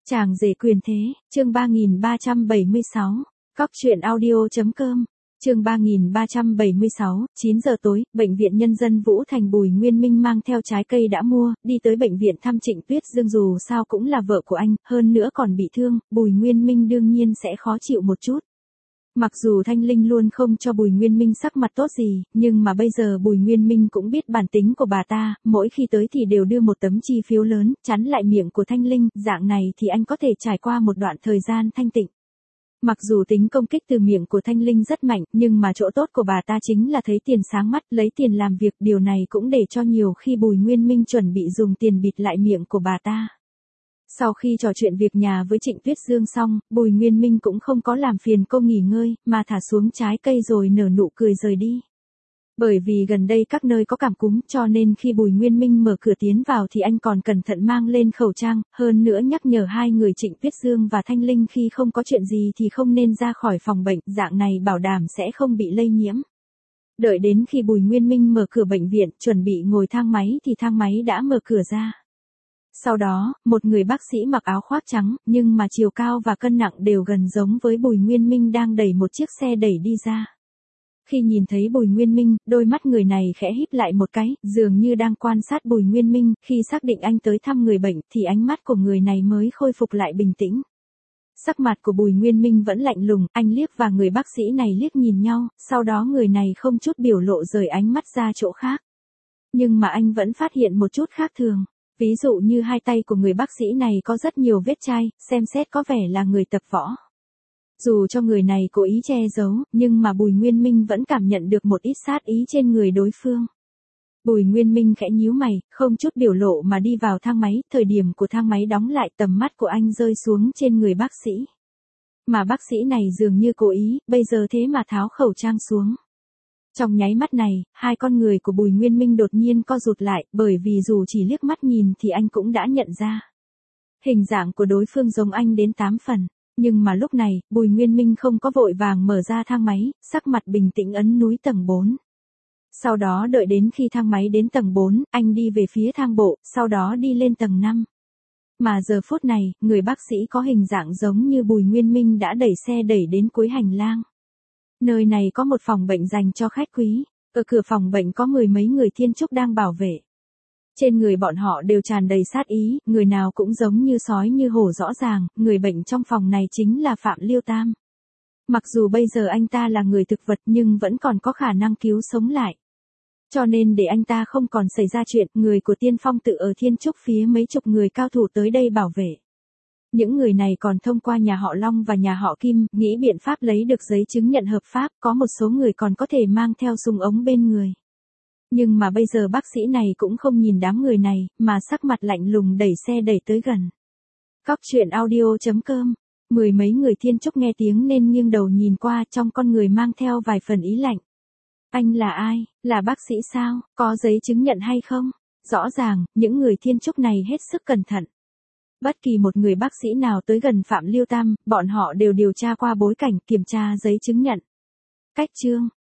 Chàng rể quyền thế, chương 3376, Cóc truyện audio.com, chương 3376, 9 giờ tối, Bệnh viện Nhân dân Vũ Thành. Bùi Nguyên Minh mang theo trái cây đã mua, đi tới bệnh viện thăm Trịnh Tuyết Dương. Dù sao cũng là vợ của anh, hơn nữa còn bị thương, Bùi Nguyên Minh đương nhiên sẽ khó chịu một chút. Mặc dù Thanh Linh luôn không cho Bùi Nguyên Minh sắc mặt tốt gì, nhưng mà bây giờ Bùi Nguyên Minh cũng biết bản tính của bà ta, mỗi khi tới thì đều đưa một tấm chi phiếu lớn, chắn lại miệng của Thanh Linh, dạng này thì anh có thể trải qua một đoạn thời gian thanh tịnh. Mặc dù tính công kích từ miệng của Thanh Linh rất mạnh, nhưng mà chỗ tốt của bà ta chính là thấy tiền sáng mắt, lấy tiền làm việc, điều này cũng để cho nhiều khi Bùi Nguyên Minh chuẩn bị dùng tiền bịt lại miệng của bà ta. Sau khi trò chuyện việc nhà với Trịnh Tuyết Dương xong, Bùi Nguyên Minh cũng không có làm phiền cô nghỉ ngơi, mà thả xuống trái cây rồi nở nụ cười rời đi. Bởi vì gần đây các nơi có cảm cúm, cho nên khi Bùi Nguyên Minh mở cửa tiến vào thì anh còn cẩn thận mang lên khẩu trang, hơn nữa nhắc nhở hai người Trịnh Tuyết Dương và Thanh Linh khi không có chuyện gì thì không nên ra khỏi phòng bệnh, dạng này bảo đảm sẽ không bị lây nhiễm. Đợi đến khi Bùi Nguyên Minh mở cửa bệnh viện, chuẩn bị ngồi thang máy thì thang máy đã mở cửa ra. Sau đó, một người bác sĩ mặc áo khoác trắng, nhưng mà chiều cao và cân nặng đều gần giống với Bùi Nguyên Minh đang đẩy một chiếc xe đẩy đi ra. Khi nhìn thấy Bùi Nguyên Minh, đôi mắt người này khẽ híp lại một cái, dường như đang quan sát Bùi Nguyên Minh, khi xác định anh tới thăm người bệnh thì ánh mắt của người này mới khôi phục lại bình tĩnh. Sắc mặt của Bùi Nguyên Minh vẫn lạnh lùng, anh liếc và người bác sĩ này liếc nhìn nhau, sau đó người này không chút biểu lộ rời ánh mắt ra chỗ khác. Nhưng mà anh vẫn phát hiện một chút khác thường. Ví dụ như hai tay của người bác sĩ này có rất nhiều vết chai, xem xét có vẻ là người tập võ. Dù cho người này cố ý che giấu, nhưng mà Bùi Nguyên Minh vẫn cảm nhận được một ít sát ý trên người đối phương. Bùi Nguyên Minh khẽ nhíu mày, không chút biểu lộ mà đi vào thang máy, thời điểm của thang máy đóng lại tầm mắt của anh rơi xuống trên người bác sĩ. Mà bác sĩ này dường như cố ý, bây giờ thế mà tháo khẩu trang xuống. Trong nháy mắt này, hai con người của Bùi Nguyên Minh đột nhiên co rụt lại, bởi vì dù chỉ liếc mắt nhìn thì anh cũng đã nhận ra. Hình dạng của đối phương giống anh đến 8 phần. Nhưng mà lúc này, Bùi Nguyên Minh không có vội vàng mở ra thang máy, sắc mặt bình tĩnh ấn núi tầng 4. Sau đó đợi đến khi thang máy đến tầng 4, anh đi về phía thang bộ, sau đó đi lên tầng 5. Mà giờ phút này, người bác sĩ có hình dạng giống như Bùi Nguyên Minh đã đẩy xe đẩy đến cuối hành lang. Nơi này có một phòng bệnh dành cho khách quý, ở cửa phòng bệnh có mười mấy người thiên trúc đang bảo vệ. Trên người bọn họ đều tràn đầy sát ý, người nào cũng giống như sói như hổ, rõ ràng, người bệnh trong phòng này chính là Phạm Liêu Tam. Mặc dù bây giờ anh ta là người thực vật nhưng vẫn còn có khả năng cứu sống lại. Cho nên để anh ta không còn xảy ra chuyện, người của Tiên Phong tự ở thiên trúc phía mấy chục người cao thủ tới đây bảo vệ. Những người này còn thông qua nhà họ Long và nhà họ Kim, nghĩ biện pháp lấy được giấy chứng nhận hợp pháp, có một số người còn có thể mang theo súng ống bên người. Nhưng mà bây giờ bác sĩ này cũng không nhìn đám người này, mà sắc mặt lạnh lùng đẩy xe đẩy tới gần. Cóc truyện audio.com, mười mấy người thiên trúc nghe tiếng nên nghiêng đầu nhìn qua, trong con người mang theo vài phần ý lạnh. Anh là ai, là bác sĩ sao, có giấy chứng nhận hay không? Rõ ràng, những người thiên trúc này hết sức cẩn thận. Bất kỳ một người bác sĩ nào tới gần Phạm Liêu Tam, bọn họ đều điều tra qua bối cảnh, kiểm tra giấy chứng nhận. Cách chương,